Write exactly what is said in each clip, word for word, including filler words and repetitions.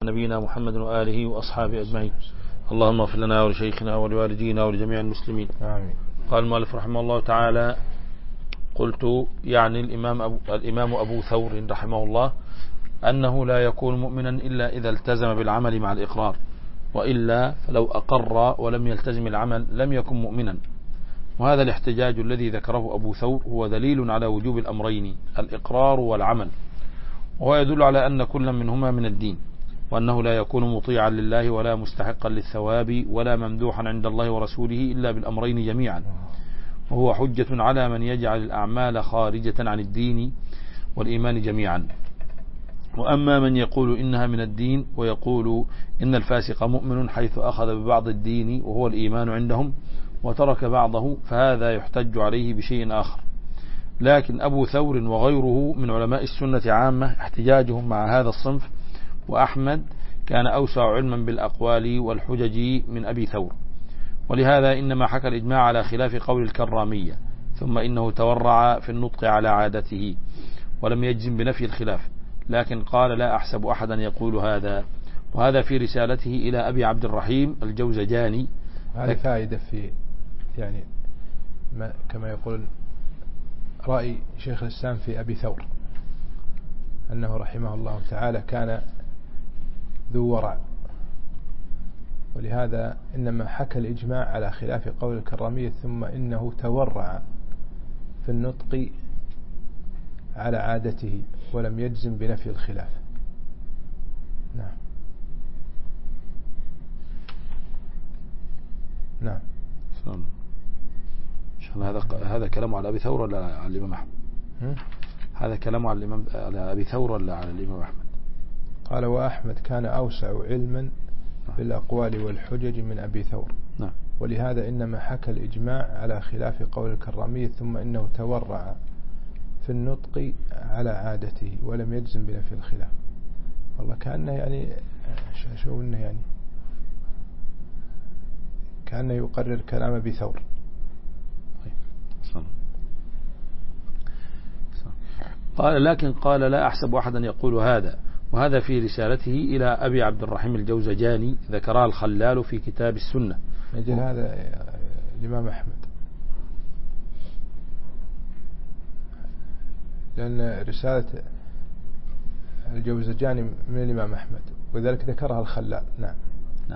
نبينا محمد وآله وأصحابه أجمعين. اللهم اغفر لنا ولشيخنا ولوالدينا ولجميع المسلمين. آمين. قال المؤلف رحمه الله تعالى: قلت يعني الإمام أبو, الإمام أبو ثور رحمه الله أنه لا يكون مؤمنا إلا إذا التزم بالعمل مع الإقرار، وإلا فلو أقر ولم يلتزم العمل لم يكن مؤمنا. وهذا الاحتجاج الذي ذكره أبو ثور هو دليل على وجوب الأمرين، الإقرار والعمل، وهو يدل على أن كل منهما من الدين، وأنه لا يكون مطيعا لله ولا مستحقا للثواب ولا ممدوحا عند الله ورسوله إلا بالأمرين جميعا، وهو حجة على من يجعل الأعمال خارجة عن الدين والإيمان جميعا. وأما من يقول إنها من الدين ويقول إن الفاسق مؤمن حيث أخذ ببعض الدين وهو الإيمان عندهم وترك بعضه، فهذا يحتج عليه بشيء آخر. لكن أبو ثور وغيره من علماء السنة عامة احتجاجهم مع هذا الصنف، وأحمد كان أوسع علما بالأقوال والحجج من أبي ثور، ولهذا إنما حكى الإجماع على خلاف قول الكرامية، ثم إنه تورع في النطق على عادته ولم يجزم بنفي الخلاف، لكن قال لا أحسب أحدا يقول هذا. وهذا في رسالته إلى أبي عبد الرحيم الجوزجاني. هذه فائدة في يعني ما كما يقول رأي شيخ الإسلام في أبي ثور أنه رحمه الله تعالى كان ذو ورع، ولهذا إنما حكى الإجماع على خلاف قول الكرامية، ثم إنه تورع في النطق على عادته ولم يجزم بنفي الخلاف. نعم نعم. هذا هذا كلامه على أبي ثور ولا على الإمام أحمد؟ هذا كلامه على الإمام على أبي ثور ولا على الإمام أحمد؟ قال وأحمد كان أوسع علما بالأقوال والحجج من أبي ثور. نعم. ولهذا إنما حكى الإجماع على خلاف قول الكرامية، ثم إنه تورع في النطق على عادته ولم يجزم بنفي الخلاف. والله كأنه يعني شو إنه يعني كأنه يقرر كلام أبي ثور. قال لكن قال لا أحسب أحدا يقول هذا، وهذا في رسالته إلى أبي عبد الرحيم الجوزجاني ذكرها الخلال في كتاب السنة. نجل هذا الإمام أحمد، لأن رسالة الجوزجاني من الإمام أحمد، وذلك ذكرها الخلال. نعم نعم.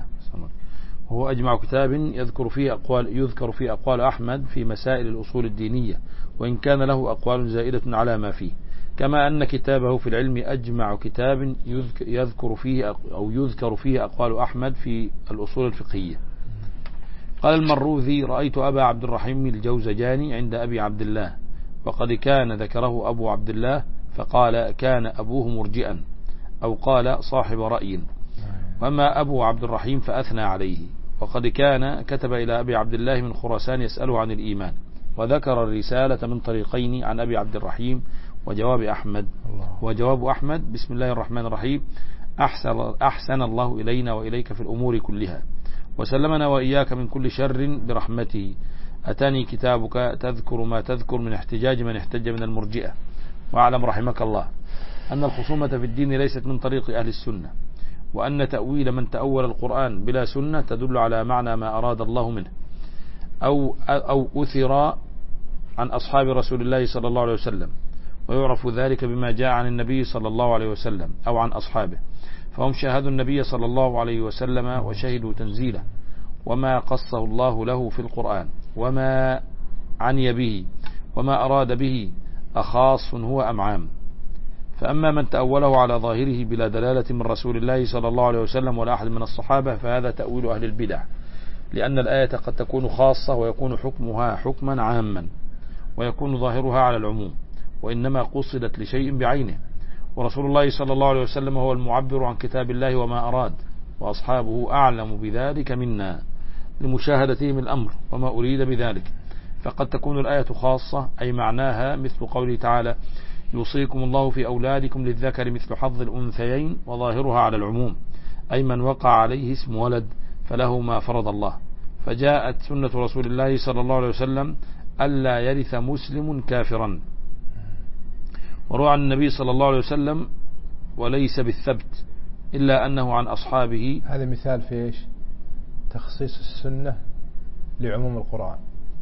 هو أجمع كتاب يذكر فيه أقوال يذكر فيه أقوال أحمد في مسائل الأصول الدينية، وإن كان له أقوال زائدة على ما فيه، كما أن كتابه في العلم أجمع كتاب يذكر فيه أو يذكر فيه أقوال أحمد في الأصول الفقهية. قال المروذي: رأيت أبا عبد الرحيم الجوزجاني عند أبي عبد الله، وقد كان ذكره أبو عبد الله فقال كان أبوه مرجئا، أو قال صاحب رأي، وأما أبو عبد الرحيم فأثنى عليه، وقد كان كتب إلى أبي عبد الله من خراسان يسأله عن الإيمان، وذكر الرسالة من طريقين عن أبي عبد الرحيم وجواب أحمد. وجواب أحمد: بسم الله الرحمن الرحيم، أحسن, أحسن الله إلينا وإليك في الأمور كلها، وسلمنا وإياك من كل شر برحمته. أتاني كتابك تذكر ما تذكر من احتجاج من احتج من المرجئة. واعلم رحمك الله أن الخصومة في الدين ليست من طريق أهل السنة، وأن تأويل من تأول القرآن بلا سنة تدل على معنى ما أراد الله منه، أو, أو أثر عن أصحاب رسول الله صلى الله عليه وسلم، ويعرف ذلك بما جاء عن النبي صلى الله عليه وسلم أو عن أصحابه، فهم شاهدوا النبي صلى الله عليه وسلم وشهدوا تنزيله وما قصه الله له في القرآن وما عني به وما أراد به أخاص هو أم عام. فأما من تأوله على ظاهره بلا دلالة من رسول الله صلى الله عليه وسلم ولا أحد من الصحابة فهذا تأويل أهل البدع، لأن الآية قد تكون خاصة ويكون حكمها حكما عاما، ويكون ظاهرها على العموم، وإنما قصدت لشيء بعينه، ورسول الله صلى الله عليه وسلم هو المعبر عن كتاب الله وما أراد، وأصحابه أعلم بذلك منا لمشاهدتهم الأمر وما أريد بذلك. فقد تكون الآية خاصة أي معناها مثل قوله تعالى: يوصيكم الله في أولادكم للذكر مثل حظ الأنثيين، وظاهرها على العموم أي من وقع عليه اسم ولد فله ما فرض الله. فجاءت سنة رسول الله صلى الله عليه وسلم ألا يرث مسلم كافرا، وروى عن النبي صلى الله عليه وسلم وليس بالثبت إلا أنه عن أصحابه. هذا مثال في إيش؟ تخصيص السنة لعموم القرآن.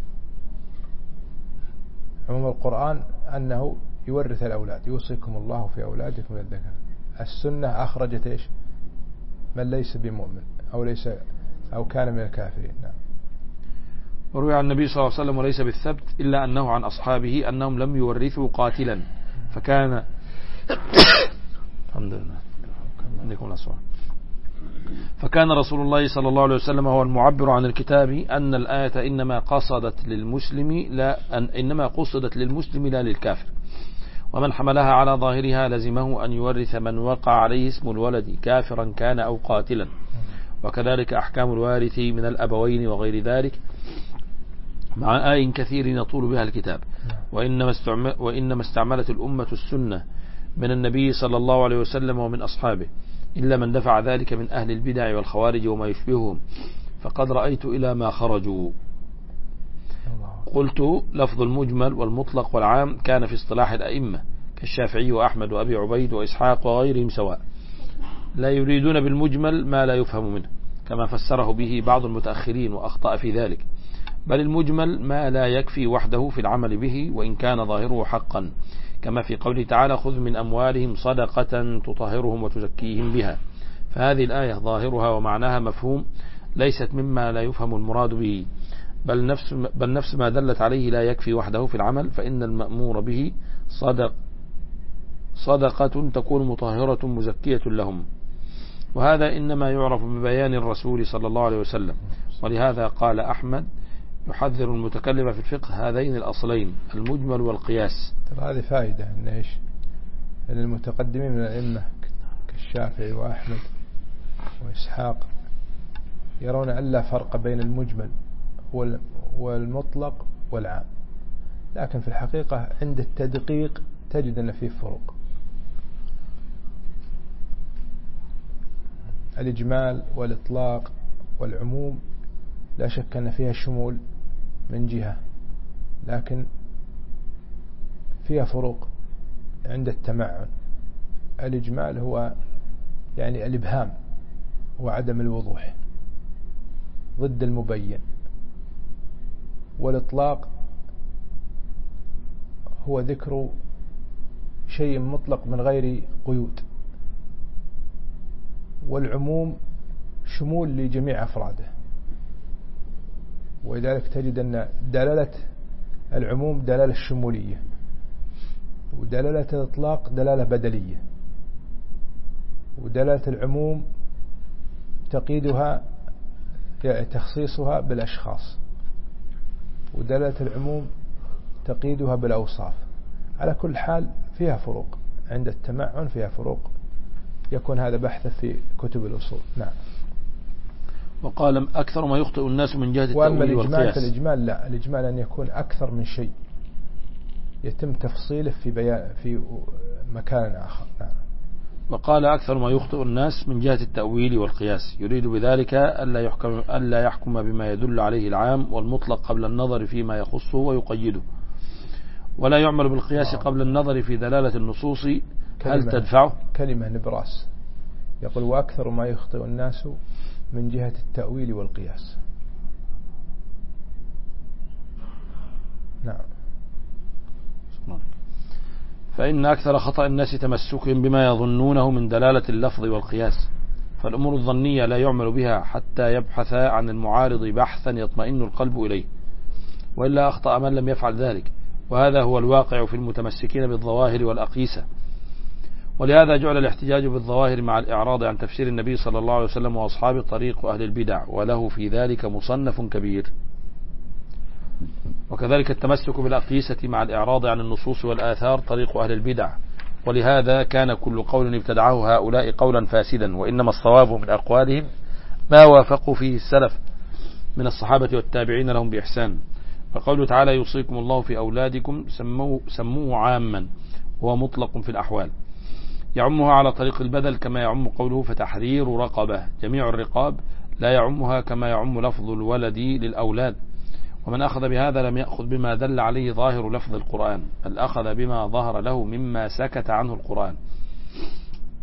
عموم القرآن أنه يورث الأولاد، يوصيكم الله في أولادكم للذكر. السنة أخرجت إيش؟ من ليس بمؤمن أو ليس أو كان من الكافرين. نعم. وروي عن النبي صلى الله عليه وسلم وليس بالثبت إلا أنه عن أصحابه أنهم لم يورثوا قاتلا فكان الحمد لله عندكم الأصوات. فكان رسول الله صلى الله عليه وسلم هو المعبر عن الكتاب أن الآية إنما قصدت للمسلم لا أن إنما قصدت للمسلم لا للكافر، ومن حملها على ظاهرها لزمه أن يورث من وقع عليه اسم الولد كافرا كان أو قاتلا، وكذلك أحكام الوارث من الأبوين وغير ذلك مع آي كثير يطول بها الكتاب. وإنما, استعمل وإنما استعملت الأمة السنة من النبي صلى الله عليه وسلم ومن أصحابه إلا من دفع ذلك من أهل البدع والخوارج وما يشبههم، فقد رأيت إلى ما خرجوا. قلت لفظ المجمل والمطلق والعام كان في اصطلاح الأئمة كالشافعي وأحمد وأبي عبيد وإسحاق وغيرهم سواء، لا يريدون بالمجمل ما لا يفهم منه كما فسره به بعض المتأخرين وأخطأ في ذلك، بل المجمل ما لا يكفي وحده في العمل به وإن كان ظاهره حقا، كما في قوله تعالى خذ من أموالهم صدقة تطهرهم وتزكيهم بها. فهذه الآية ظاهرها ومعناها مفهوم ليست مما لا يفهم المراد به، بل نفس, بل نفس ما دلت عليه لا يكفي وحده في العمل، فإن المأمور به صدق صدقة تكون مطهرة مزكية لهم، وهذا إنما يعرف ببيان الرسول صلى الله عليه وسلم. ولهذا قال أحمد يحذر المتكلم في الفقه هذين الأصلين المجمل والقياس. ترى هذه فائدة إن إيش؟ أن المتقدمين من الأئمة كالشافعي وأحمد وإسحاق يرون أن لا فرق بين المجمل والمطلق والعام، لكن في الحقيقة عند التدقيق تجد أن فيه فروق. الإجمال والإطلاق والعموم لا شك أن فيها شمول من جهة، لكن فيها فروق عند التمعن. الإجمال هو يعني الإبهام وعدم الوضوح ضد المبين، والإطلاق هو ذكر شيء مطلق من غير قيود، والعموم شمول لجميع أفراده. ولذلك تجد أن دلالة العموم دلالة الشمولية، ودلالة الإطلاق دلالة بدلية، ودلالة العموم تقييدها تخصيصها بالأشخاص، ودلالة العموم تقييدها بالأوصاف. على كل حال فيها فروق، عند التمعن فيها فروق، يكون هذا بحث في كتب الأصول. نعم. وقال أكثر ما يخطئ الناس من جهة التأويل والقياس. الإجمال لا، الإجمال أن يكون أكثر من شيء يتم تفصيله في بيان في مكان آخر. نعم. وقال أكثر ما يخطئ الناس من جهة التأويل والقياس، يريد بذلك ألا يحكم, ألا يحكم بما يدل عليه العام والمطلق قبل النظر فيما يخصه ويقيده، ولا يعمل بالقياس قبل النظر في دلالة النصوص هل تدفعه. كلمة نبراس يقول وأكثر ما يخطئ الناس من جهة التأويل والقياس. نعم. فإن أكثر خطأ الناس تمسكهم بما يظنونه من دلالة اللفظ والقياس، فالأمور الظنية لا يعمل بها حتى يبحث عن المعارض بحثا يطمئن القلب إليه، وإلا أخطأ من لم يفعل ذلك، وهذا هو الواقع في المتمسكين بالظواهر والأقيسة. ولهذا جعل الاحتجاج بالظواهر مع الإعراض عن تفسير النبي صلى الله عليه وسلم وأصحابه طريق أهل البدع، وله في ذلك مصنف كبير. وكذلك التمسك بالأقيسة مع الإعراض عن النصوص والآثار طريق أهل البدع، ولهذا كان كل قول ابتدعه هؤلاء قولا فاسدا، وإنما الصواب من أقوالهم ما وافقوا فيه السلف من الصحابة والتابعين لهم بإحسان. فقوله تعالى يوصيكم الله في أولادكم سموه, سموه عاما وهو مطلق في الأحوال، يعمها على طريق البدل كما يعم قوله فتحرير رقبة، جميع الرقاب لا يعمها كما يعم لفظ الولد للأولاد. ومن أخذ بهذا لم يأخذ بما دل عليه ظاهر لفظ القرآن، بل أخذ بما ظهر له مما سكت عنه القرآن.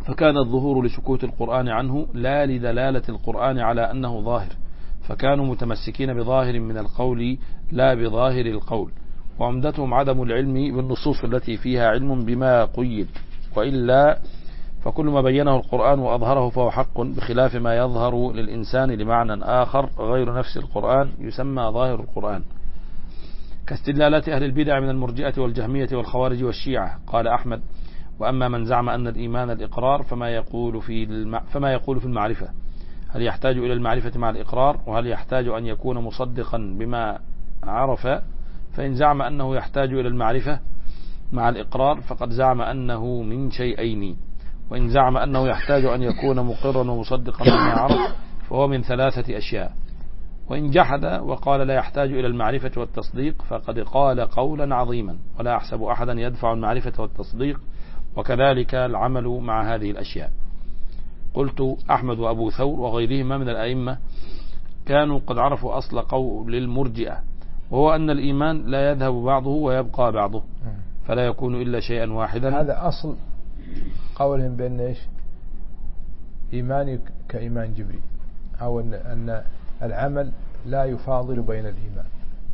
فكان الظهور لسكوت القرآن عنه لا لدلالة القرآن على أنه ظاهر، فكانوا متمسكين بظاهر من القول لا بظاهر القول، وعمدتهم عدم العلم بالنصوص التي فيها علم بما قيد، وإلا فكل ما بينه القرآن وأظهره فهو حق، بخلاف ما يظهر للإنسان لمعنى آخر غير نفس القرآن يسمى ظاهر القرآن، كاستدلالات أهل البدع من المرجئة والجهمية والخوارج والشيعة. قال أحمد: وأما من زعم أن الإيمان الإقرار فما يقول في الم... فما يقول في المعرفة، هل يحتاج إلى المعرفة مع الإقرار؟ وهل يحتاج أن يكون مصدقا بما عرف؟ فإن زعم أنه يحتاج إلى المعرفة مع الإقرار فقد زعم أنه من شيئين، وإن زعم أنه يحتاج أن يكون مقرا ومصدقا بما عرف فهو من ثلاثة أشياء. وإن جحد وقال لا يحتاج إلى المعرفة والتصديق فقد قال قولا عظيما، ولا أحسب أحدا يدفع المعرفة والتصديق، وكذلك العمل مع هذه الأشياء. قلت: أحمد وأبو ثور وغيرهما من الأئمة كانوا قد عرفوا أصل قول المرجئة، وهو أن الإيمان لا يذهب بعضه ويبقى بعضه، فلا يكون إلا شيئا واحدا. هذا أصل قولهم بأن إيش؟ إيماني كإيمان جبريل، أو أن العمل لا يفاضل بين الإيمان.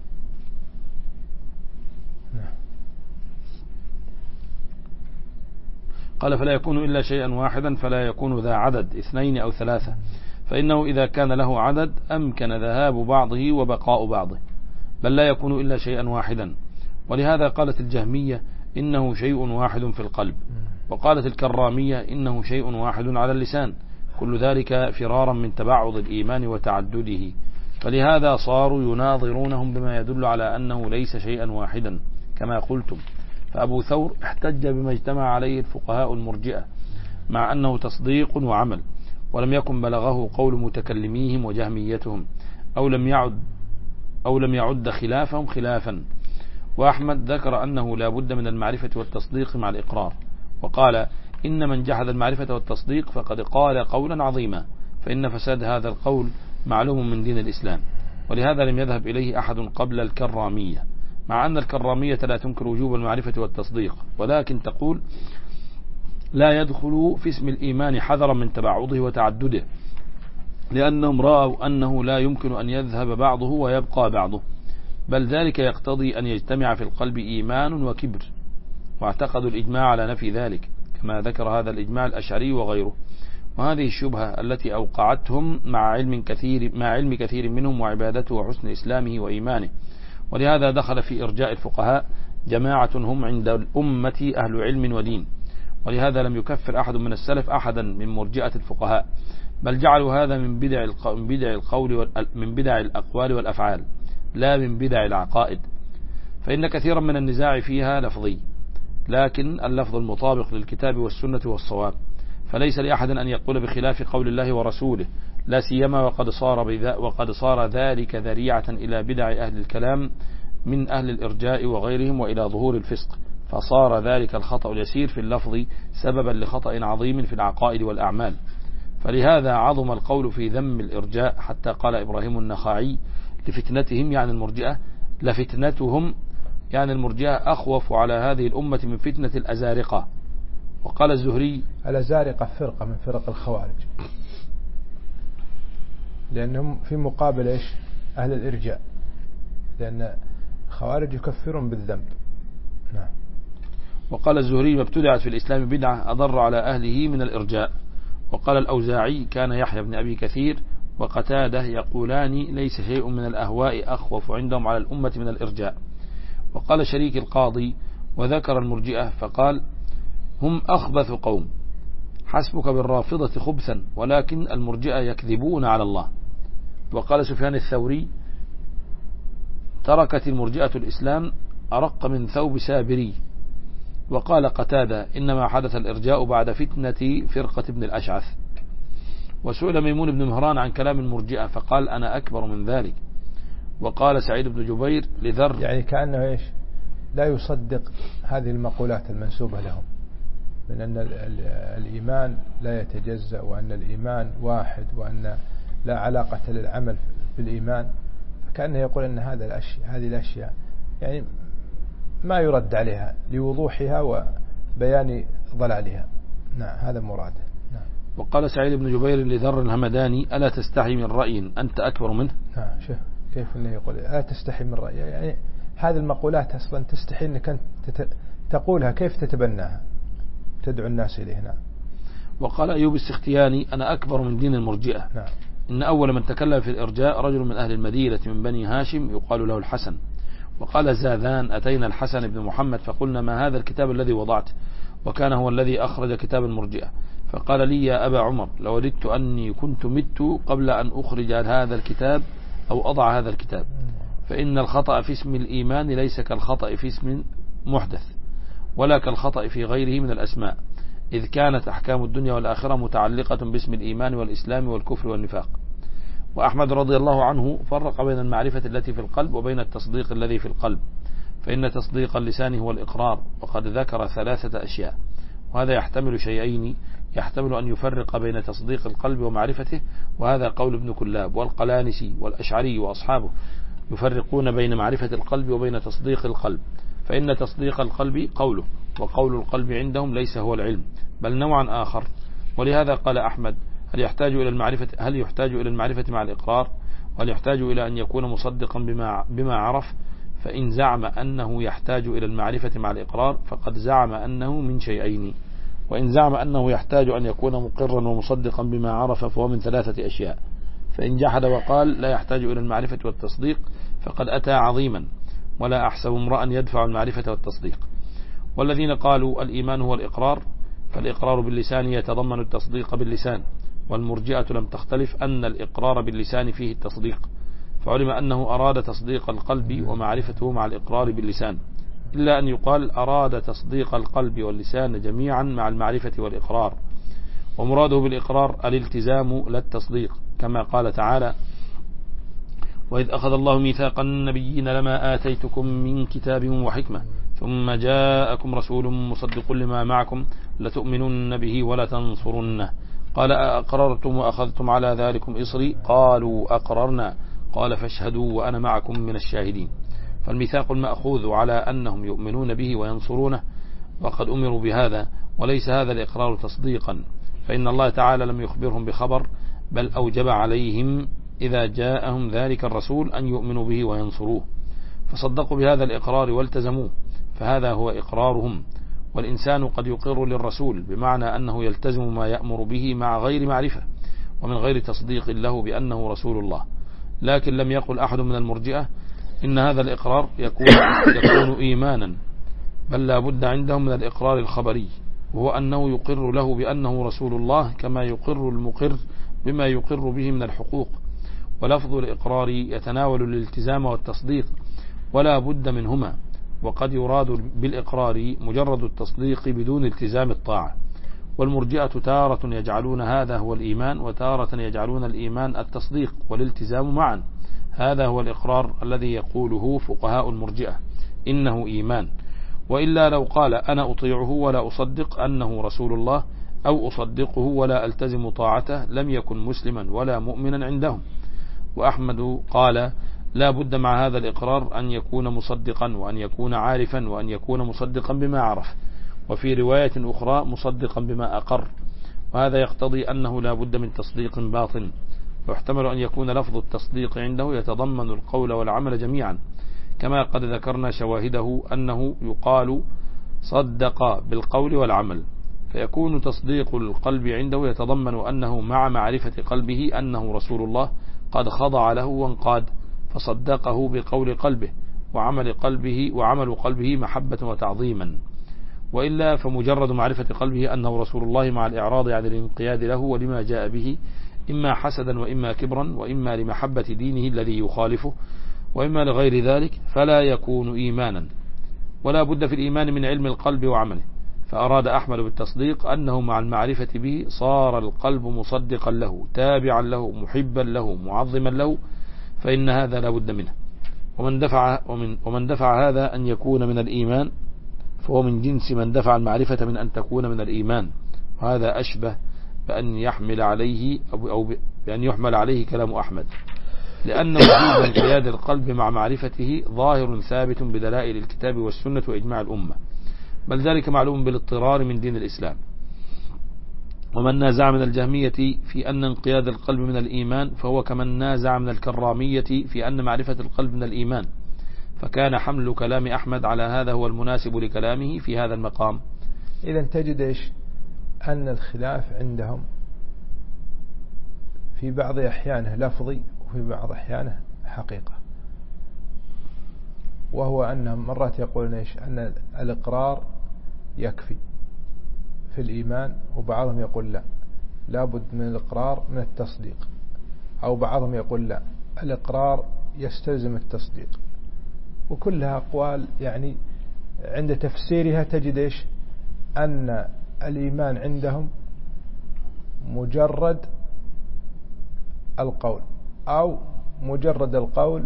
قال: فلا يكون إلا شيئا واحدا، فلا يكون ذا عدد اثنين أو ثلاثة، فإنه إذا كان له عدد أمكن ذهاب بعضه وبقاء بعضه، بل لا يكون إلا شيئا واحدا. ولهذا قالت الجهمية إنه شيء واحد في القلب، وقالت الكرامية إنه شيء واحد على اللسان، كل ذلك فرارا من تبعض الإيمان وتعدده، فلهذا صاروا يناظرونهم بما يدل على أنه ليس شيئا واحدا كما قلتم. فأبو ثور احتج بما اجتمع عليه الفقهاء المرجئة مع أنه تصديق وعمل، ولم يكن بلغه قول متكلميهم وجهميتهم، أو لم يعد أو لم يعد خلافهم خلافا. وأحمد ذكر أنه لا بد من المعرفة والتصديق مع الإقرار، وقال: إن من جحد المعرفة والتصديق فقد قال قولا عظيما، فإن فساد هذا القول معلوم من دين الإسلام، ولهذا لم يذهب إليه أحد قبل الكرامية، مع أن الكرامية لا تنكر وجوب المعرفة والتصديق، ولكن تقول لا يدخل في اسم الإيمان حذرا من تبعضه وتعدده، لأنهم رأوا أنه لا يمكن أن يذهب بعضه ويبقى بعضه، بل ذلك يقتضي أن يجتمع في القلب إيمان وكبر، واعتقدوا الإجماع على نفي ذلك، كما ذكر هذا الإجماع الأشعري وغيره. وهذه الشبهة التي أوقعتهم مع علم كثير مع علم كثير منهم وعبادته وحسن إسلامه وإيمانه، ولهذا دخل في إرجاء الفقهاء جماعة هم عند الأمة أهل علم ودين، ولهذا لم يكفر أحد من السلف أحدا من مرجئة الفقهاء، بل جعلوا هذا من بدع من بدع القول من بدع الأقوال والأفعال، لا من بدع العقائد، فإن كثيرا من النزاع فيها لفظي، لكن اللفظ المطابق للكتاب والسنة والصواب، فليس لأحد أن يقول بخلاف قول الله ورسوله، لا سيما وقد صار بذا وقد صار ذلك ذريعة إلى بدع أهل الكلام من أهل الإرجاء وغيرهم وإلى ظهور الفسق، فصار ذلك الخطأ اليسير في اللفظ سببا لخطأ عظيم في العقائد والأعمال. فلهذا عظم القول في ذم الإرجاء، حتى قال إبراهيم النخعي لفتنتهم يعني المرجئة: لفتنتهم يعني المرجئة أخوف على هذه الأمة من فتنة الأزارقة. وقال الزهري: الأزارقة فرقة من فرق الخوارج، لأنهم في مقابل إيش؟ أهل الإرجاء، لأن الخوارج يكفرون بالذنب. نعم. وقال الزهري: ما ابتدعت في الإسلام بدعة أضر على أهله من الإرجاء. وقال الأوزاعي: كان يحيى بن أبي كثير وقتاده يقولان ليس شيء من الأهواء أخوف عندهم على الأمة من الإرجاء. وقال شريك القاضي وذكر المرجئة فقال: هم أخبث قوم، حسبك بالرافضة خبثا، ولكن المرجئة يكذبون على الله. وقال سفيان الثوري: تركت المرجئة الإسلام أرق من ثوب سابري. وقال قتادة: إنما حدث الإرجاء بعد فتنة فرقة ابن الأشعث. وسئل ميمون بن مهران عن كلام المرجئة فقال: أنا أكبر من ذلك. وقال سعيد بن جبير لذر: يعني كأنه إيش؟ لا يصدق هذه المقولات المنسوبة لهم من أن الإيمان لا يتجزأ، وأن الإيمان واحد، وأن لا علاقة للعمل في الإيمان، فكأنه يقول أن هذا الأشياء هذه الأشياء يعني ما يرد عليها لوضوحها وبيان ضلالها. نعم هذا مراده. نعم. وقال سعيد بن جبير لذر الهمداني ألا تستحي من رأي أنت أكبر منه؟ نعم شوف كيف انه يقول ألا تستحي من رأي، يعني هذه المقولات أصلا تستحي أنك أنت تقولها، كيف تتبناها تدعو الناس إليه. نعم. وقال أيوب السختياني أنا أكبر من دين المرجئة. نعم. إن أول من تكلم في الإرجاء رجل من أهل المدينة من بني هاشم يقال له الحسن. وقال زاذان أتينا الحسن بن محمد فقلنا ما هذا الكتاب الذي وضعته، وكان هو الذي أخرج كتاب المرجئة، فقال لي يا أبا عمر لوددت أني كنت مت قبل أن أخرج هذا الكتاب أو أضع هذا الكتاب، فإن الخطأ في اسم الإيمان ليس كالخطأ في اسم محدث ولا كالخطأ في غيره من الأسماء، إذ كانت أحكام الدنيا والآخرة متعلقة باسم الإيمان والإسلام والكفر والنفاق. وأحمد رضي الله عنه فرق بين المعرفة التي في القلب وبين التصديق الذي في القلب، فإن تصديق اللسان هو الإقرار، وقد ذكر ثلاثة أشياء، وهذا يحتمل شيئين، يحتمل أن يفرق بين تصديق القلب ومعرفته، وهذا قول ابن كلاب والقلانسي والأشعري وأصحابه يفرقون بين معرفة القلب وبين تصديق القلب، فإن تصديق القلب قوله، وقول القلب عندهم ليس هو العلم بل نوعا آخر. ولهذا قال أحمد هل يحتاج إلى المعرفة هل يحتاج إلى المعرفة مع الإقرار، وهل يحتاج إلى أن يكون مصدقا بما بما عرف؟ فإن زعم أنه يحتاج إلى المعرفة مع الإقرار فقد زعم أنه من شيئين، وإن زعم أنه يحتاج أن يكون مقرا ومصدقا بما عرف فهو من ثلاثة أشياء. فإن جحد وقال لا يحتاج إلى المعرفة والتصديق فقد أتى عظيما، ولا أحسب امرأ يدفع المعرفة والتصديق. والذين قالوا الإيمان هو الإقرار فالإقرار باللسان يتضمن التصديق باللسان، والمرجئة لم تختلف أن الإقرار باللسان فيه التصديق، فعلم أنه أراد تصديق القلب ومعرفته مع الإقرار باللسان، إلا أن يقال أراد تصديق القلب واللسان جميعا مع المعرفة والإقرار، ومراده بالإقرار الالتزام لا التصديق، كما قال تعالى وإذ أخذ الله ميثاق النبيين لما آتيتكم من كتاب وحكمة ثم جاءكم رسول مصدق لما معكم لتؤمنن به ولتنصرنه، قال أقررتم وأخذتم على ذلكم إصري قالوا أقررنا قال فاشهدوا وأنا معكم من الشاهدين. فالميثاق المأخوذ على أنهم يؤمنون به وينصرونه، وقد أمروا بهذا، وليس هذا الإقرار تصديقا، فإن الله تعالى لم يخبرهم بخبر بل أوجب عليهم إذا جاءهم ذلك الرسول أن يؤمنوا به وينصروه، فصدقوا بهذا الإقرار والتزموه، فهذا هو إقرارهم. والإنسان قد يقر للرسول بمعنى أنه يلتزم ما يأمر به مع غير معرفة ومن غير تصديق له بأنه رسول الله، لكن لم يقل أحد من المرجئة إن هذا الإقرار يكون, يكون إيمانا، بل لا بد عندهم من الإقرار الخبري، وهو أنه يقر له بأنه رسول الله كما يقر المقر بما يقر به من الحقوق. ولفظ الإقرار يتناول الالتزام والتصديق ولا بد منهما، وقد يراد بالإقرار مجرد التصديق بدون التزام الطاعة. والمرجئة تارة يجعلون هذا هو الإيمان، وتارة يجعلون الإيمان التصديق والالتزام معا، هذا هو الإقرار الذي يقوله فقهاء المرجئة إنه إيمان، وإلا لو قال أنا أطيعه ولا أصدق أنه رسول الله أو أصدقه ولا ألتزم طاعته لم يكن مسلما ولا مؤمنا عندهم. وأحمد قال لا بد مع هذا الإقرار أن يكون مصدقا وأن يكون عارفا وأن يكون مصدقا بما عرف، وفي رواية أخرى مصدقا بما أقر، وهذا يقتضي أنه لا بد من تصديق باطن، ويحتمل أن يكون لفظ التصديق عنده يتضمن القول والعمل جميعا، كما قد ذكرنا شواهده أنه يقال صدق بالقول والعمل، فيكون تصديق القلب عنده يتضمن أنه مع معرفة قلبه أنه رسول الله قد خضع له وانقاد، فصدقه بقول قلبه وعمل قلبه وعمل قلبه محبة وتعظيما. وإلا فمجرد معرفة قلبه أنه رسول الله مع الإعراض عن الانقياد له ولما جاء به إما حسدا وإما كبرا وإما لمحبة دينه الذي يخالفه وإما لغير ذلك فلا يكون إيمانا. ولا بد في الإيمان من علم القلب وعمله، فأراد أحمد بالتصديق أنه مع المعرفة به صار القلب مصدقا له تابعا له محبا له معظما له، فإن هذا لا بد منه. ومن دفع, ومن, ومن دفع هذا أن يكون من الإيمان فهو من جنس من دفع المعرفة من أن تكون من الإيمان، وهذا أشبه بأن يحمل عليه أو بأن يحمل عليه كلام أحمد، لأن وجود انقياد القلب مع معرفته ظاهر ثابت بدلائل الكتاب والسنة وإجماع الأمة، بل ذلك معلوم بالاضطرار من دين الإسلام. ومن نازع من الجهمية في أن انقياد القلب من الإيمان فهو كمن نازع من الكرامية في أن معرفة القلب من الإيمان، فكان حمل كلام أحمد على هذا هو المناسب لكلامه في هذا المقام. إذا تجد إيش أن الخلاف عندهم في بعض أحيانه لفظي وفي بعض أحيانه حقيقة، وهو أنهم مرات يقولون إيش أن الإقرار يكفي في الإيمان، وبعضهم يقول لا لابد من الإقرار من التصديق، أو بعضهم يقول لا الإقرار يستلزم التصديق، وكلها أقوال يعني عند تفسيرها تجد إيش أن الإيمان عندهم مجرد القول أو مجرد القول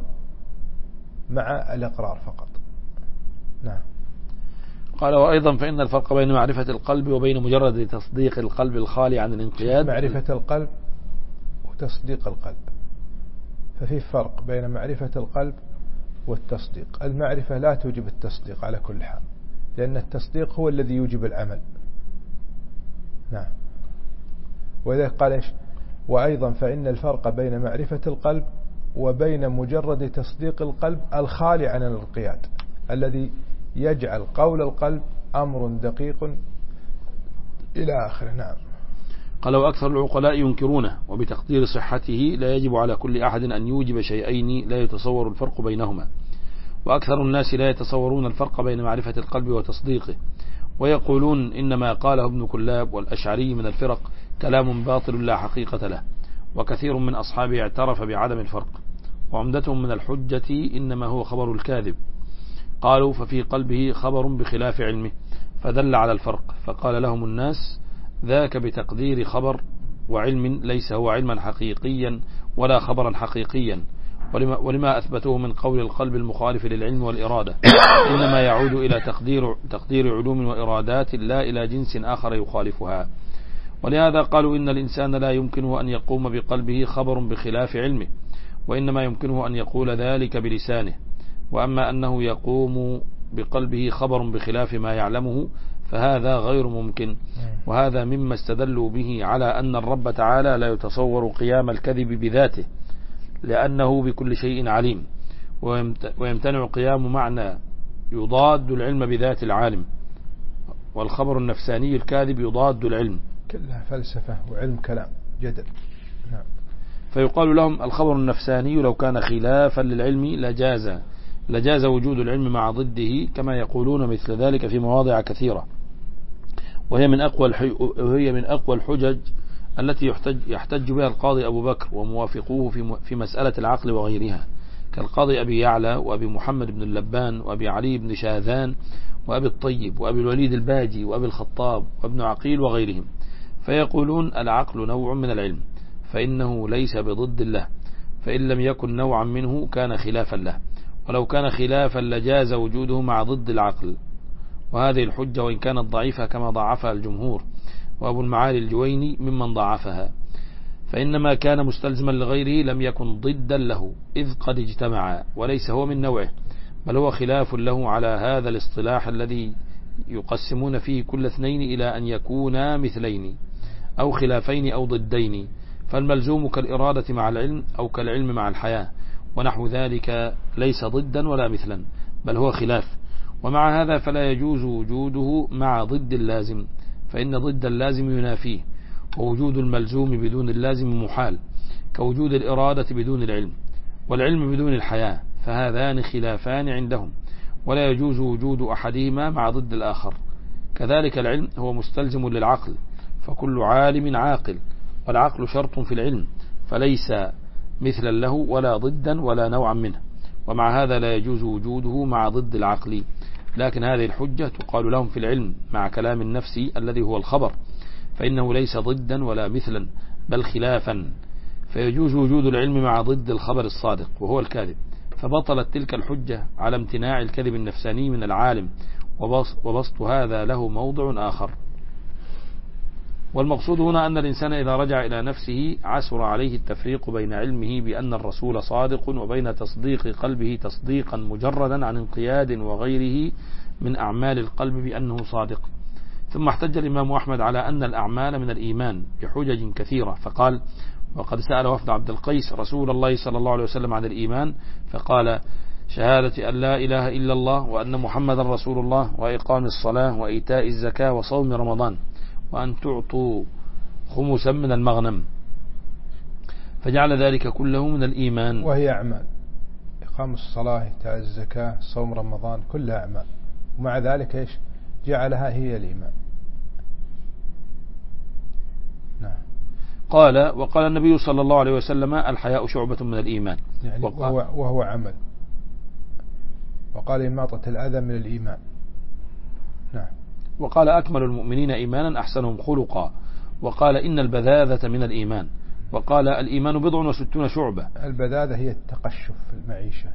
مع الإقرار فقط. نعم. قال وأيضا فإن الفرق بين معرفة القلب وبين مجرد تصديق القلب الخالي عن الانقياد. معرفة القلب وتصديق القلب، ففي فرق بين معرفة القلب والتصديق. المعرفة لا توجب التصديق على كل حال، لأن التصديق هو الذي يوجب العمل. نعم. وإذا قال إيش وأيضا فإن الفرق بين معرفة القلب وبين مجرد تصديق القلب الخالي عن الانقياد، الذي يجعل قول القلب أمر دقيق إلى آخره. نعم. قال وأكثر العقلاء ينكرونه، وبتقدير صحته لا يجب على كل أحد أن يوجب شيئين لا يتصور الفرق بينهما، وأكثر الناس لا يتصورون الفرق بين معرفة القلب وتصديقه، ويقولون إنما قاله ابن كلاب والأشعري من الفرق كلام باطل لا حقيقة له، وكثير من أصحابه اعترف بعدم الفرق، وعمدتهم من الحجة إنما هو خبر الكاذب. قالوا ففي قلبه خبر بخلاف علمه فدل على الفرق، فقال لهم الناس ذاك بتقدير خبر وعلم ليس هو علما حقيقيا ولا خبرا حقيقيا، ولما, ولما أثبتوه من قول القلب المخالف للعلم والإرادة إنما يعود إلى تقدير, تقدير علوم وإرادات لا إلى جنس آخر يخالفها. ولهذا قالوا إن الإنسان لا يمكنه أن يقوم بقلبه خبر بخلاف علمه، وإنما يمكنه أن يقول ذلك بلسانه، وأما أنه يقوم بقلبه خبر بخلاف ما يعلمه فهذا غير ممكن. وهذا مما استدلوا به على أن الرب تعالى لا يتصور قيام الكذب بذاته لأنه بكل شيء عليم، ويمتنع قيام معنى يضاد العلم بذات العالم، والخبر النفساني الكاذب يضاد العلم. كلها فلسفة وعلم كلام جدل. نعم. فيقال لهم الخبر النفساني لو كان خلافا للعلم لجاز لجاز وجود العلم مع ضده، كما يقولون مثل ذلك في مواضع كثيرة، وهي من أقوى وهي من أقوى الحجج التي يحتج, يحتج بها القاضي أبو بكر وموافقوه في في مسألة العقل وغيرها، كالقاضي أبي يعلى وأبي محمد بن اللبان وأبي علي بن شاذان وأبي الطيب وأبي الوليد الباجي وأبي الخطاب وابن عقيل وغيرهم. فيقولون العقل نوع من العلم فإنه ليس بضد الله، فإن لم يكن نوعا منه كان خلافا له، ولو كان خلافا لجاز وجوده مع ضد العقل. وهذه الحجة وإن كانت ضعيفة كما ضعفها الجمهور، وأبو المعالي الجويني ممن ضعفها، فإنما كان مستلزما لغيره لم يكن ضدا له إذ قد اجتمع، وليس هو من نوعه، بل هو خلاف له على هذا الاصطلاح الذي يقسمون فيه كل اثنين إلى أن يكونا مثلين أو خلافين أو ضدين، فالملزوم كالإرادة مع العلم أو كالعلم مع الحياة ونحو ذلك، ليس ضدا ولا مثلا بل هو خلاف. ومع هذا فلا يجوز وجوده مع ضد اللازم، فإن ضد اللازم ينافيه، ووجود الملزوم بدون اللازم محال، كوجود الإرادة بدون العلم والعلم بدون الحياة، فهذان خلافان عندهم، ولا يجوز وجود أحدهما مع ضد الآخر. كذلك العلم هو مستلزم للعقل، فكل عالم عاقل، والعقل شرط في العلم، فليس مثلا له ولا ضدا ولا نوعا منه، ومع هذا لا يجوز وجوده مع ضد العقل. لكن هذه الحجة تقال لهم في العلم مع كلام النفس الذي هو الخبر، فإنه ليس ضدا ولا مثلا بل خلافا، فيجوز وجود العلم مع ضد الخبر الصادق وهو الكاذب، فبطلت تلك الحجة على امتناع الكذب النفساني من العالم، وبسط هذا له موضع آخر. والمقصود هنا أن الإنسان إذا رجع إلى نفسه عسر عليه التفريق بين علمه بأن الرسول صادق وبين تصديق قلبه تصديقا مجردا عن انقياد وغيره من أعمال القلب بأنه صادق، ثم احتج الإمام أحمد على أن الأعمال من الإيمان بحجج كثيرة، فقال: وقد سأل وفد عبد القيس رسول الله صلى الله عليه وسلم عن الإيمان فقال: شهادة أن لا إله إلا الله وأن محمد رسول الله وإقام الصلاة وإيتاء الزكاة وصوم رمضان وأن تعطوا خمسا من المغنم، فجعل ذلك كله من الإيمان. وهي أعمال، إقام الصلاة، إيتاء الزكاة، صوم رمضان، كلها أعمال، ومع ذلك إيش جعلها هي الإيمان. نعم. قال: وقال النبي صلى الله عليه وسلم: الحياء شعبة من الإيمان، يعني وهو, وهو عمل. وقال: إماطة الأذى من الإيمان. نعم. وقال: أكمل المؤمنين إيمانا أحسنهم خلقا. وقال: إن البذاذة من الإيمان. وقال: الإيمان بضع وستون شعبة. البذاذة هي التقشف في المعيشة،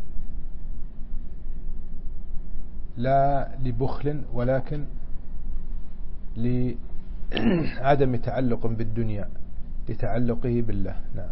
لا لبخل ولكن لعدم تعلق بالدنيا، لتعلقه بالله. نعم.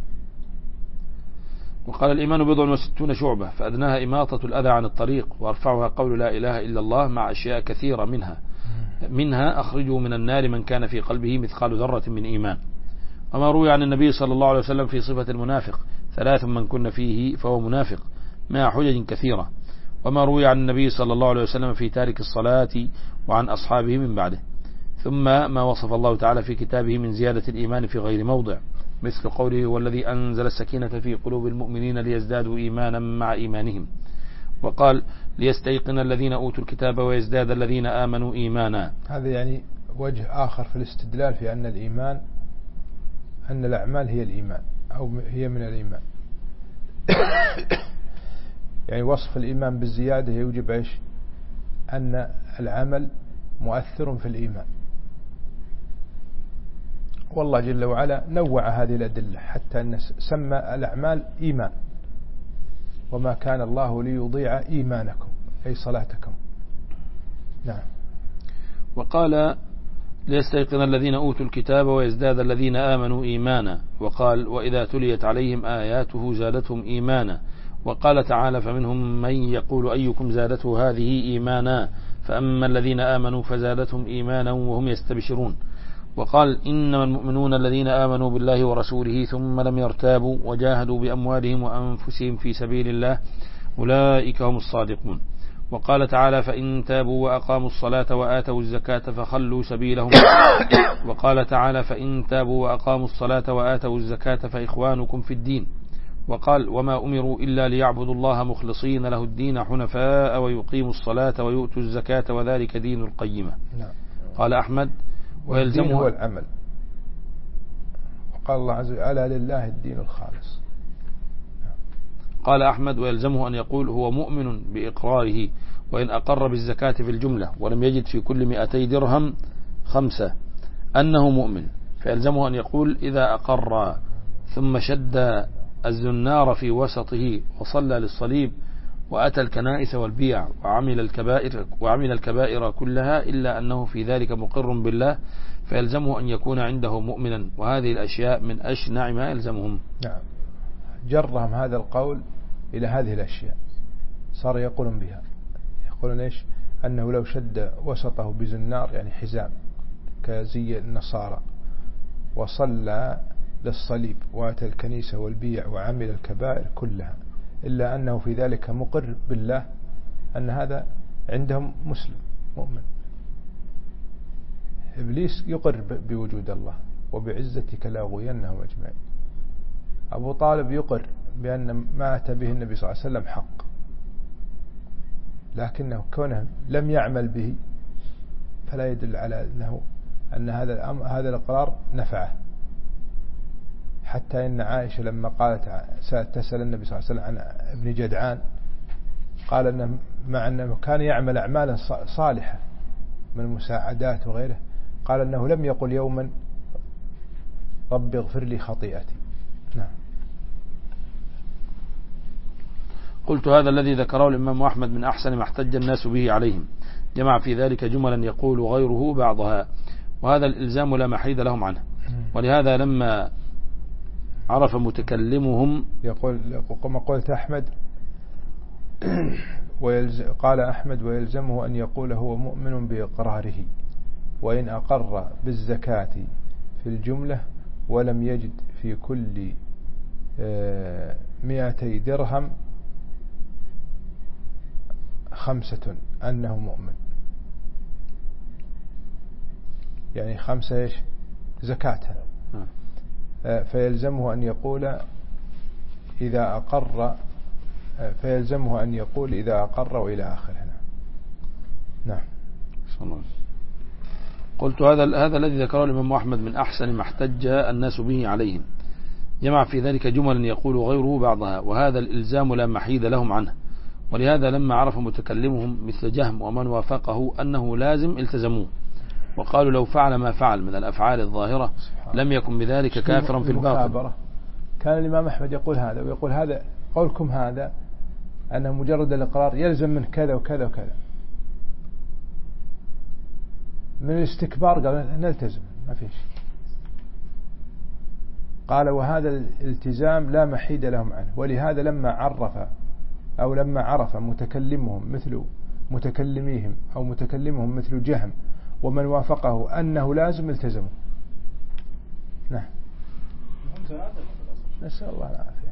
وقال: الإيمان بضع وستون شعبة، فأدناها إماطة الأذى عن الطريق، وأرفعها قول لا إله إلا الله، مع أشياء كثيرة منها منها أخرجوا من النار من كان في قلبه مثقال ذرة من إيمان. وما روي عن النبي صلى الله عليه وسلم في صفة المنافق: ثلاث من كن فيه فهو منافق، مع حجج كثيرة. وما روي عن النبي صلى الله عليه وسلم في تارك الصلاة وعن أصحابه من بعده. ثم ما وصف الله تعالى في كتابه من زيادة الإيمان في غير موضع، مثل قوله: والذي أنزل السكينة في قلوب المؤمنين ليزدادوا إيمانا مع إيمانهم. وقال: ليستيقن الذين أوتوا الكتاب ويزداد الذين آمنوا إيمانا. هذا يعني وجه آخر في الاستدلال في أن الإيمان، أن الأعمال هي الإيمان أو هي من الإيمان. يعني وصف الإيمان بالزيادة يوجب إيش؟ أن العمل مؤثر في الإيمان. والله جل وعلا نوع هذه الأدلة حتى أن سمى الأعمال إيمان: وما كان الله ليضيع إيمانكم، أي صلاتكم. نعم. وقال: ليستيقن الذين أوتوا الكتاب ويزداد الذين آمنوا إيمانا. وقال: وإذا تليت عليهم آياته زادتهم إيمانا. وقال تعالى: فمنهم من يقول أيكم زادته هذه إيمانا، فأما الذين آمنوا فزادتهم إيمانا وهم يستبشرون. وقال: إنما المؤمنون الذين آمنوا بالله ورسوله ثم لم يرتابوا وجاهدوا بأموالهم وأنفسهم في سبيل الله أولئك هم الصادقون. وقال تعالى: فإن تابوا وأقاموا الصلاة وآتوا الزكاة فخلوا سبيلهم. وقال تعالى: فإن تابوا وأقاموا الصلاة وآتوا الزكاة فإخوانكم في الدين. وقال: وما أمروا إلا ليعبدوا الله مخلصين له الدين حنفاء ويقيموا الصلاة ويؤتوا الزكاة وذلك دين القيمة. قال أحمد: ويلزمه هو العمل. وقال الله عز وجل: ألا لله الدين الخالص. قال أحمد: ويلزمه أن يقول هو مؤمن بإقراره، وإن أقر بالزكاة في الجملة ولم يجد في كل مئتي درهم خمسة أنه مؤمن، فيلزمه أن يقول إذا أقر ثم شد الزنار في وسطه وصلى للصليب وأتى الكنائس والبيع وعمل الكبائر, وعمل الكبائر كلها إلا أنه في ذلك مقر بالله، فيلزمه أن يكون عنده مؤمنا. وهذه الأشياء من أشنع ما يلزمهم. نعم. جرهم هذا القول إلى هذه الأشياء، صار يقولون بها، يقولون إيش؟ أنه لو شد وسطه بزنار يعني حزام كزي النصارى وصلى للصليب واتى الكنيسة والبيع وعمل الكبائر كلها إلا أنه في ذلك مقر بالله، أن هذا عندهم مسلم مؤمن. إبليس يقر بوجود الله وبعزتك لأغوينهم أجمعين. أبو طالب يقر بأن ما أتى به النبي صلى الله عليه وسلم حق، لكنه كونه لم يعمل به فلا يدل على أنه أن هذا هذا الإقرار نفعه. حتى إن عائشة لما قالت تسأل النبي صلى الله عليه وسلم عن ابن جدعان قال أنه مع أنه كان يعمل أعمالا صالحة من المساعدات وغيره، قال أنه لم يقل يوما رب اغفر لي خطيئتي. نعم. قلت: هذا الذي ذكره الإمام أحمد من أحسن ما احتج الناس به عليهم، جمع في ذلك جملا يقول غيره بعضها، وهذا الإلزام لا محيد لهم عنه. ولهذا لما عرف متكلمهم يقول كما قلت أحمد قال أحمد: ويلزمه أن يقول هو مؤمن بإقراره وإن أقر بالزكاة في الجملة ولم يجد في كل مئتي درهم خمسة أنه مؤمن، يعني خمسة إيش زكاتها، فيلزمه أن يقول إذا أقر فيلزمه أن يقول إذا أقر وإلى آخره. نعم. قلت هذا هذا الذي ذكره الإمام أحمد من أحسن ما احتج الناس به عليهم، جمع في ذلك جملا يقول غيره بعضها، وهذا الإلزام لا محيد لهم عنه، ولهذا لما عرف متكلمهم مثل جهم ومن وافقه أنه لازم التزموه، وقالوا لو فعل ما فعل من الأفعال الظاهرة لم يكن بذلك كافرا في الباطن. كان الإمام أحمد يقول هذا ويقول هذا قولكم هذا أن مجرد الإقرار يلزم من كذا وكذا وكذا، من الاستكبار قال نلتزم ما فيش. قال وهذا الالتزام لا محيد لهم عنه، ولهذا لما عرف أو لما عرف متكلمهم مثل متكلميهم أو متكلمهم مثل جهم ومن وافقه أنه لازم التزموا. نعم. نسأل الله العافية.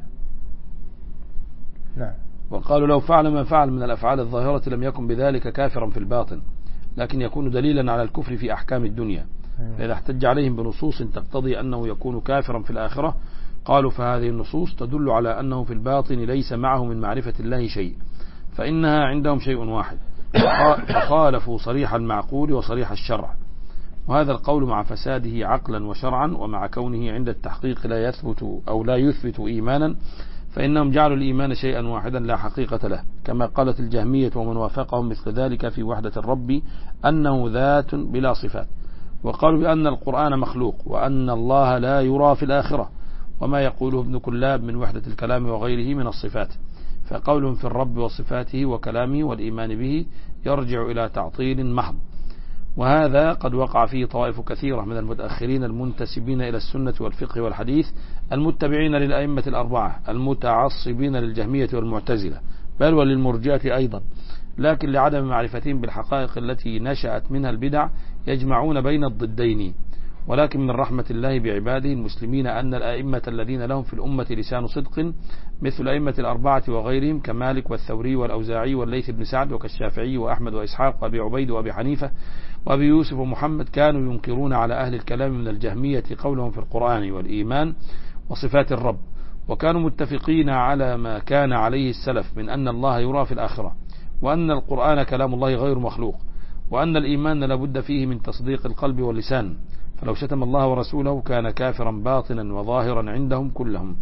نعم. وقالوا لو فعل ما فعل من الأفعال الظاهرة لم يكن بذلك كافرا في الباطن، لكن يكون دليلا على الكفر في أحكام الدنيا، فإذا احتج عليهم بنصوص تقتضي أنه يكون كافرا في الآخرة قالوا فهذه النصوص تدل على أنه في الباطن ليس معه من معرفة الله شيء، فإنها عندهم شيء واحد، فخالفوا صريح المعقول وصريح الشرع. وهذا القول مع فساده عقلا وشرعا ومع كونه عند التحقيق لا يثبت أو لا يثبت إيمانا، فإنهم جعلوا الإيمان شيئا واحدا لا حقيقة له، كما قالت الجهمية ومن وافقهم مثل ذلك في وحدة الرب أنه ذات بلا صفات، وقالوا بأن القرآن مخلوق وأن الله لا يرى في الآخرة، وما يقوله ابن كلاب من وحدة الكلام وغيره من الصفات، فقول في الرب وصفاته وكلامه والإيمان به يرجع إلى تعطيل محض. وهذا قد وقع فيه طوائف كثيرة من المتأخرين المنتسبين إلى السنة والفقه والحديث المتبعين للأئمة الأربعة المتعصبين للجهمية والمعتزلة بل وللمرجئة أيضا، لكن لعدم معرفتهم بالحقائق التي نشأت منها البدع يجمعون بين الضدين. ولكن من رحمة الله بعباده المسلمين أن الأئمة الذين لهم في الأمة لسان صدق مثل الأئمة الأربعة وغيرهم كمالك والثوري والأوزاعي والليث بن سعد وكالشافعي وأحمد وإسحاق وأبي عبيد وأبي حنيفة وأبي يوسف ومحمد كانوا ينكرون على أهل الكلام من الجهمية قولهم في القرآن والإيمان وصفات الرب، وكانوا متفقين على ما كان عليه السلف من أن الله يرى في الآخرة، وأن القرآن كلام الله غير مخلوق، وأن الإيمان لابد فيه من تصديق القلب واللسان، فلو شتم الله ورسوله كان كافرا باطنا وظاهرا عندهم كلهم.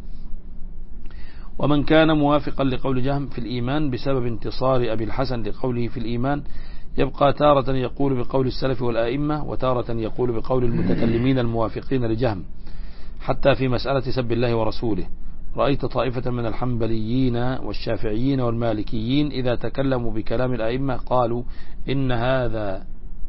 ومن كان موافقا لقول جهم في الإيمان بسبب انتصار أبي الحسن لقوله في الإيمان يبقى تارة يقول بقول السلف والآئمة وتارة يقول بقول المتكلمين الموافقين لجهم، حتى في مسألة سب الله ورسوله رأيت طائفة من الحنبليين والشافعيين والمالكيين إذا تكلموا بكلام الآئمة قالوا إن هذا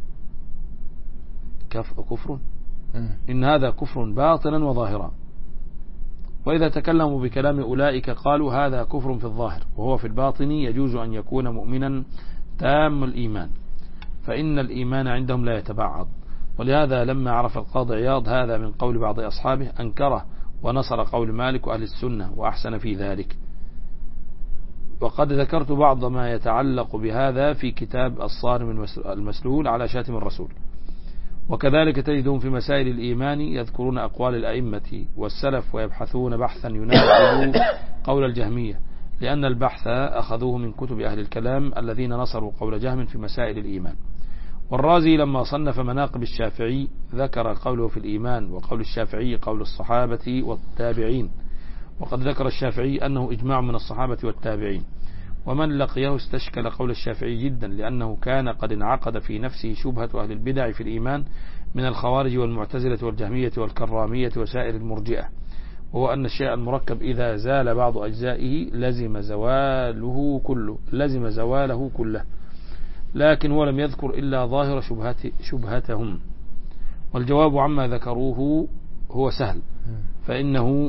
كفر إن هذا كفر باطنا وظاهرا، وإذا تكلموا بكلام أولئك قالوا هذا كفر في الظاهر وهو في الباطن يجوز أن يكون مؤمنا تام الإيمان، فإن الإيمان عندهم لا يتبعض. ولهذا لما عرف القاضي عياض هذا من قول بعض أصحابه أنكره ونصر قول مالك وأهل السنة وأحسن في ذلك. وقد ذكرت بعض ما يتعلق بهذا في كتاب الصارم المسلول على شاتم الرسول. وكذلك تجدون في مسائل الإيمان يذكرون أقوال الأئمة والسلف ويبحثون بحثا يناسب قول الجهمية، لأن البحث أخذوه من كتب أهل الكلام الذين نصروا قول جهم في مسائل الإيمان. والرازي لما صنف مناقب الشافعي ذكر قوله في الإيمان وقول الشافعي قول الصحابة والتابعين، وقد ذكر الشافعي أنه إجماع من الصحابة والتابعين، ومن لقيه استشكل قول الشافعي جدا، لأنه كان قد انعقد في نفسه شبهة أهل البدع في الإيمان من الخوارج والمعتزلة والجهمية والكرامية وسائر المرجئة، وهو أن الشيء المركب إذا زال بعض أجزائه لزم زواله كله لزم زواله كله لكن هو لم يذكر إلا ظاهر شبهت شبهتهم. والجواب عما ذكروه هو سهل، فإنه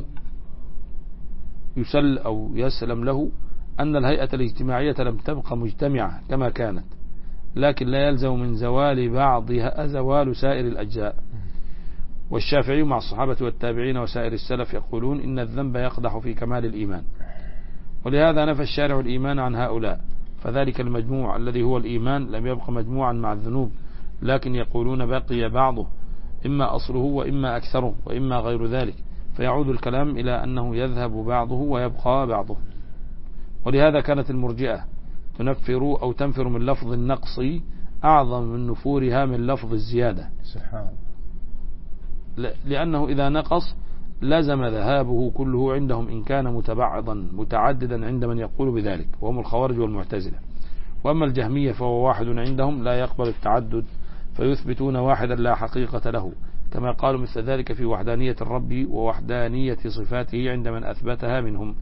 يسل أو يسلم له أن الهيئة الاجتماعية لم تبقى مجتمعة كما كانت، لكن لا يلزم من زوال بعضها زوال سائر الأجزاء. والشافعي مع الصحابة والتابعين وسائر السلف يقولون إن الذنب يقدح في كمال الإيمان، ولهذا نفى الشارع الإيمان عن هؤلاء، فذلك المجموع الذي هو الإيمان لم يبق مجموعا مع الذنوب، لكن يقولون بقي بعضه إما أصله وإما أكثره وإما غير ذلك، فيعود الكلام إلى أنه يذهب بعضه ويبقى بعضه. ولهذا كانت المرجئة تنفر أو تنفر من لفظ النقص أعظم من نفورها من لفظ الزيادة، سبحان، لأنه إذا نقص لازم ذهابه كله عندهم إن كان متبعضا متعددا عند من يقول بذلك وهم الخوارج والمعتزلة. وأما الجهمية فهو واحد عندهم لا يقبل التعدد، فيثبتون واحدا لا حقيقة له، كما قالوا مثل ذلك في وحدانية الرب ووحدانية صفاته عند من أثبتها منهم.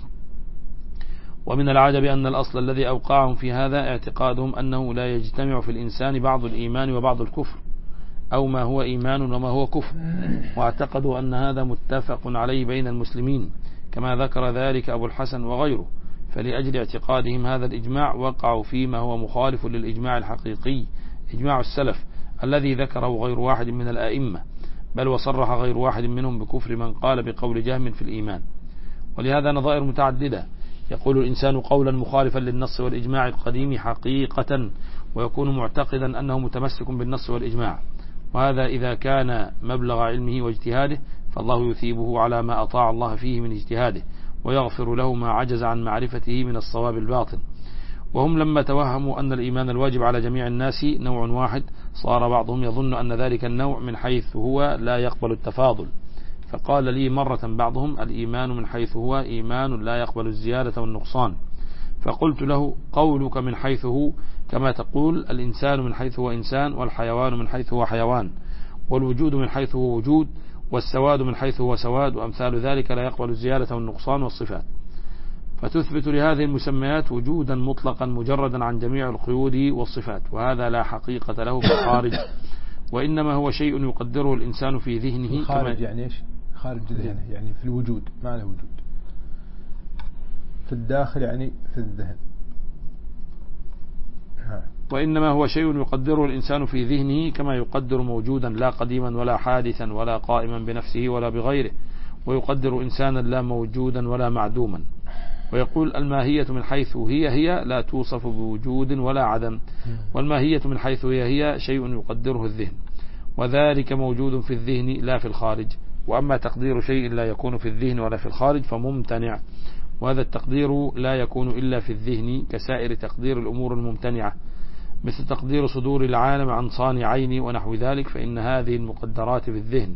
ومن العجب أن الأصل الذي أوقعهم في هذا اعتقادهم أنه لا يجتمع في الإنسان بعض الإيمان وبعض الكفر، أو ما هو إيمان وما هو كفر، واعتقدوا أن هذا متفق عليه بين المسلمين كما ذكر ذلك أبو الحسن وغيره، فلأجل اعتقادهم هذا الإجماع وقعوا فيما هو مخالف للإجماع الحقيقي إجماع السلف الذي ذكره غير واحد من الآئمة، بل وصرح غير واحد منهم بكفر من قال بقول جهم في الإيمان. ولهذا نظائر متعددة يقول الإنسان قولا مخالفا للنص والإجماع القديم حقيقة، ويكون معتقدا أنه متمسك بالنص والإجماع، وهذا إذا كان مبلغ علمه واجتهاده فالله يثيبه على ما أطاع الله فيه من اجتهاده، ويغفر له ما عجز عن معرفته من الصواب الباطن. وهم لما توهموا أن الإيمان الواجب على جميع الناس نوع واحد، صار بعضهم يظن أن ذلك النوع من حيث هو لا يقبل التفاضل، فقال لي مرة بعضهم الإيمان من حيث هو إيمان لا يقبل الزيادة والنقصان، فقلت له قولك من حيث هو كما تقول الإنسان من حيث هو إنسان، والحيوان من حيث هو حيوان، والوجود من حيث هو وجود، والسواد من حيث هو سواد، وأمثال ذلك لا يقبل الزيادة والنقصان والصفات. فتثبت لهذه المسميات وجودا مطلقا مجردا عن جميع القيود والصفات، وهذا لا حقيقة له في الخارج، وإنما هو شيء يقدره الإنسان في ذهنه. خارج يعني إيش؟ خارج ذهنه يعني في الوجود، ما له وجود. في الداخل يعني في الذهن. وإنما هو شيء يقدره الإنسان في ذهنه كما يقدر موجودا لا قديما ولا حادثا ولا قائما بنفسه ولا بغيره، ويقدر إنسانا لا موجودا ولا معدوما. ويقول الماهية من حيث هي هي لا توصف بوجود ولا عدم، والماهية من حيث هي هي شيء يقدره الذهن، وذلك موجود في الذهن لا في الخارج. وأما تقدير شيء لا يكون في الذهن ولا في الخارج فممتنع، وهذا التقدير لا يكون إلا في الذهن كسائر تقدير الأمور الممتنعة، مثل تقدير صدور العالم عن صانعين ونحو ذلك، فإن هذه المقدرات في الذهن.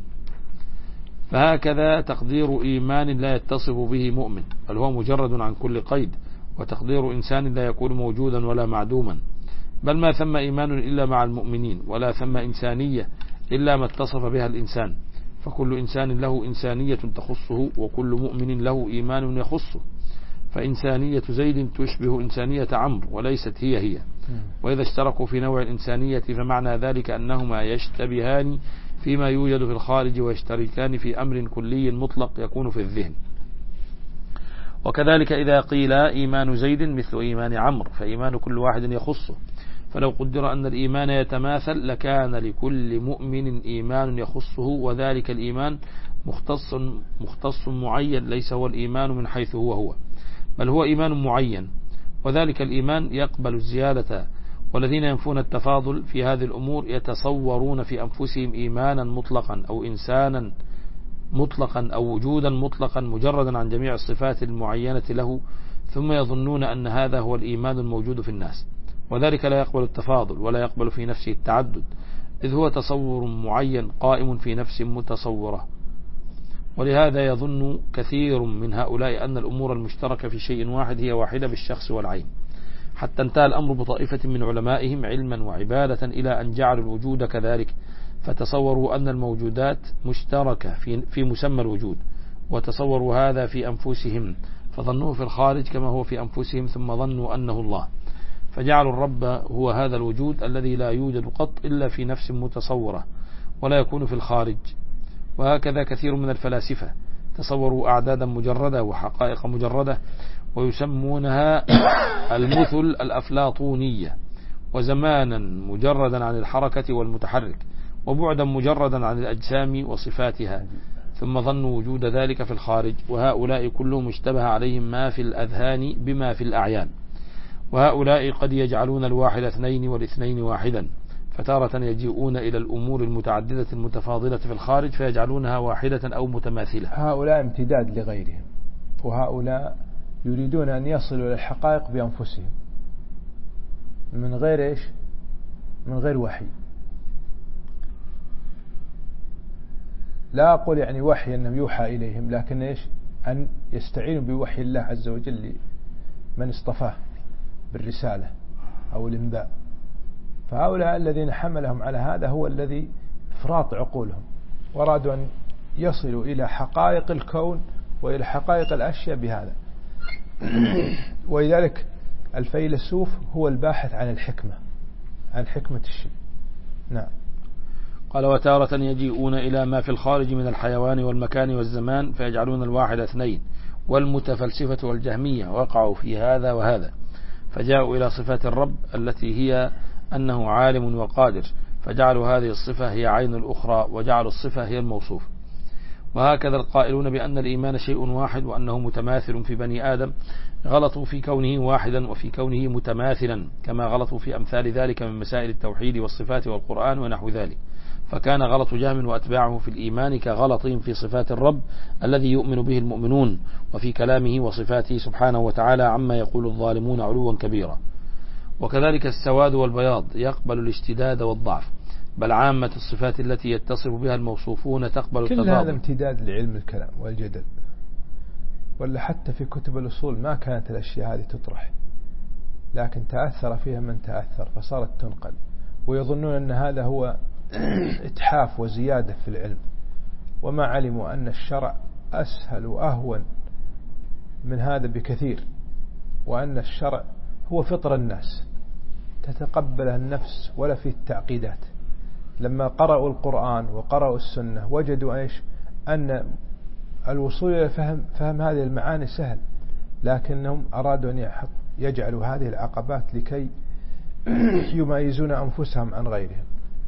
فهكذا تقدير إيمان لا يتصف به مؤمن بل هو مجرد عن كل قيد، وتقدير إنسان لا يكون موجودا ولا معدوما، بل ما ثم إيمان إلا مع المؤمنين، ولا ثم إنسانية إلا ما اتصف بها الإنسان، فكل إنسان له إنسانية تخصه، وكل مؤمن له إيمان يخصه، فإنسانية زيد تشبه إنسانية عمرو وليست هي هي. وإذا اشتركوا في نوع الإنسانية فمعنى ذلك أنهما يشتبهان فيما يوجد في الخارج، ويشتركان في أمر كلي مطلق يكون في الذهن. وكذلك إذا قيل إيمان زيد مثل إيمان عمرو فإيمان كل واحد يخصه، فلو قدر أن الإيمان يتماثل لكان لكل مؤمن إيمان يخصه، وذلك الإيمان مختص مختص معين ليس هو الإيمان من حيث هو هو، بل هو إيمان معين، وذلك الإيمان يقبل الزيادة. والذين ينفون التفاضل في هذه الأمور يتصورون في أنفسهم إيمانا مطلقا أو إنسانا مطلقا أو وجودا مطلقا مجردا عن جميع الصفات المعينة له، ثم يظنون أن هذا هو الإيمان الموجود في الناس، وذلك لا يقبل التفاضل ولا يقبل في نفسه التعدد، إذ هو تصور معين قائم في نفس متصورة. ولهذا يظن كثير من هؤلاء أن الأمور المشتركة في شيء واحد هي واحدة بالشخص والعين، حتى انتهى الأمر بطائفة من علمائهم علما وعبادة إلى أن جعلوا الوجود كذلك، فتصوروا أن الموجودات مشتركة في, في مسمى الوجود، وتصوروا هذا في أنفسهم فظنوه في الخارج كما هو في أنفسهم، ثم ظنوا أنه الله، فجعلوا الرب هو هذا الوجود الذي لا يوجد قط إلا في نفس متصورة ولا يكون في الخارج. وهكذا كثير من الفلاسفة تصوروا أعدادا مجردة وحقائق مجردة ويسمونها المثل الأفلاطونية، وزمانا مجردا عن الحركة والمتحرك، وبعدا مجردا عن الأجسام وصفاتها، ثم ظنوا وجود ذلك في الخارج، وهؤلاء كلهم اشتبه عليهم ما في الأذهان بما في الأعيان. وهؤلاء قد يجعلون الواحد اثنين والاثنين واحدا، فتارة يجيئون إلى الأمور المتعددة المتفاضلة في الخارج فيجعلونها واحدة أو متماثلة. هؤلاء امتداد لغيرهم، وهؤلاء يريدون أن يصلوا إلى الحقائق بأنفسهم من غير إيش؟ من غير وحي. لا أقول يعني وحي أنه يوحى إليهم، لكن إيش؟ أن يستعينوا بوحي الله عز وجل من اصطفاه بالرسالة أو الإنباء. فهؤلاء الذين حملهم على هذا هو الذي افراط عقولهم، وأرادوا أن يصلوا إلى حقائق الكون وإلى حقائق الأشياء بهذا. ولذلك الفيلسوف هو الباحث عن الحكمة، عن حكمة الشيء. نعم. قال: وتارة يجيئون إلى ما في الخارج من الحيوان والمكان والزمان فيجعلون الواحد اثنين، والمتفلسفة والجهمية وقعوا في هذا وهذا، فجاءوا إلى صفات الرب التي هي أنه عالم وقادر، فجعلوا هذه الصفة هي عين الأخرى، وجعلوا الصفة هي الموصوف. وهكذا القائلون بأن الإيمان شيء واحد وأنه متماثل في بني آدم غلطوا في كونه واحدا وفي كونه متماثلا، كما غلطوا في أمثال ذلك من مسائل التوحيد والصفات والقرآن ونحو ذلك. فكان غلط جهم وأتباعه في الإيمان كغلطهم في صفات الرب الذي يؤمن به المؤمنون، وفي كلامه وصفاته سبحانه وتعالى عما يقول الظالمون علوا كبيرا. وكذلك السواد والبياض يقبل الاشتداد والضعف، بل عامة الصفات التي يتصف بها الموصوفون تقبل التفاضل. كل هذا امتداد لعلم الكلام والجدل، ولا حتى في كتب الأصول ما كانت الأشياء هذه تطرح، لكن تأثر فيها من تأثر فصارت تنقل، ويظنون أن هذا هو إتحاف وزيادة في العلم، وما علموا أن الشرع أسهل وأهون من هذا بكثير، وأن الشرع هو فطر الناس تتقبلها النفس ولا فيه التعقيدات. لما قرأوا القرآن وقرأوا السنة وجدوا إيش؟ أن الوصول إلى فهم, فهم هذه المعاني سهل، لكنهم أرادوا أن يجعلوا هذه العقبات لكي يميزون أنفسهم عن غيرهم.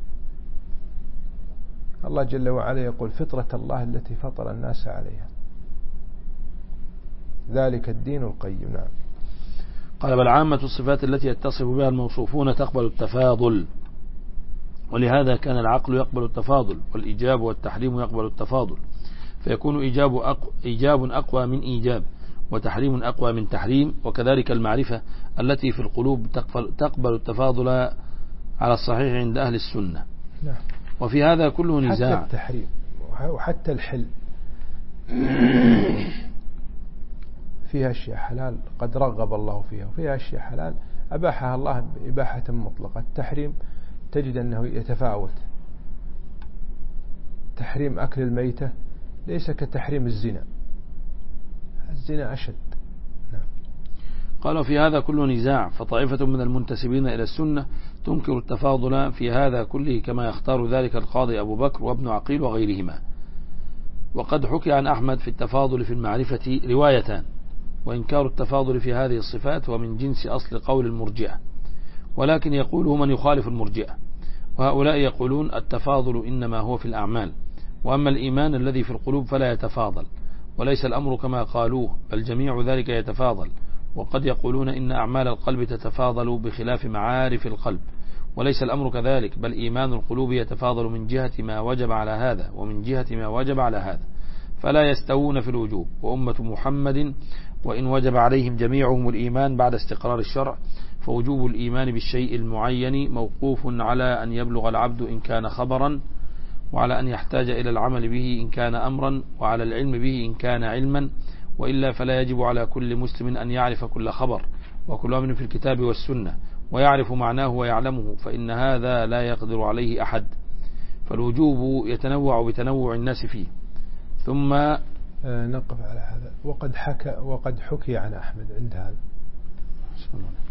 الله جل وعلا يقول: فطرة الله التي فطر الناس عليها، ذلك الدين القيم. نعم. قال: بل عامة الصفات التي يتصف بها الموصوفون تقبل التفاضل، ولهذا كان العقل يقبل التفاضل، والإيجاب والتحريم يقبل التفاضل، فيكون إيجاب أقوى, إيجاب أقوى من إيجاب، وتحريم أقوى من تحريم. وكذلك المعرفة التي في القلوب تقبل التفاضل على الصحيح عند أهل السنة. نعم. وفي هذا كله نزاع. حتى التحريم وحتى الحل فيها أشياء حلال قد رغب الله فيها، وفيها أشياء حلال أباحها الله إباحة مطلقة. التحريم تجد أنه يتفاوت. تحريم أكل الميتة ليس كتحريم الزنا، الزنا أشد. نعم. قالوا في هذا كله نزاع، فطائفة من المنتسبين إلى السنة تنكر التفاضل في هذا كله، كما يختار ذلك القاضي أبو بكر وابن عقيل وغيرهما. وقد حكي عن أحمد في التفاضل في المعرفة روايتان، وإنكار التفاضل في هذه الصفات ومن جنس أصل قول المرجئة، ولكن يقوله من يخالف المرجئة، وهؤلاء يقولون التفاضل إنما هو في الأعمال، وأما الإيمان الذي في القلوب فلا يتفاضل، وليس الأمر كما قالوه، بل جميع ذلك يتفاضل. وقد يقولون إن أعمال القلب تتفاضل بخلاف معارف القلب، وليس الأمر كذلك، بل إيمان القلوب يتفاضل من جهة ما وجب على هذا ومن جهة ما وجب على هذا، فلا يستوون في الوجوب. وأمة محمد وإن وجب عليهم جميعهم الإيمان بعد استقرار الشرع، فوجوب الإيمان بالشيء المعين موقوف على أن يبلغ العبد إن كان خبرا، وعلى أن يحتاج إلى العمل به إن كان أمرا، وعلى العلم به إن كان علما، وإلا فلا يجب على كل مسلم أن يعرف كل خبر وكل أمر في الكتاب والسنة ويعرف معناه ويعلمه، فإن هذا لا يقدر عليه أحد، فالوجوب يتنوع بتنوع الناس فيه. ثم نقف على هذا. وقد حكى وقد حكي عن أحمد عند هذا.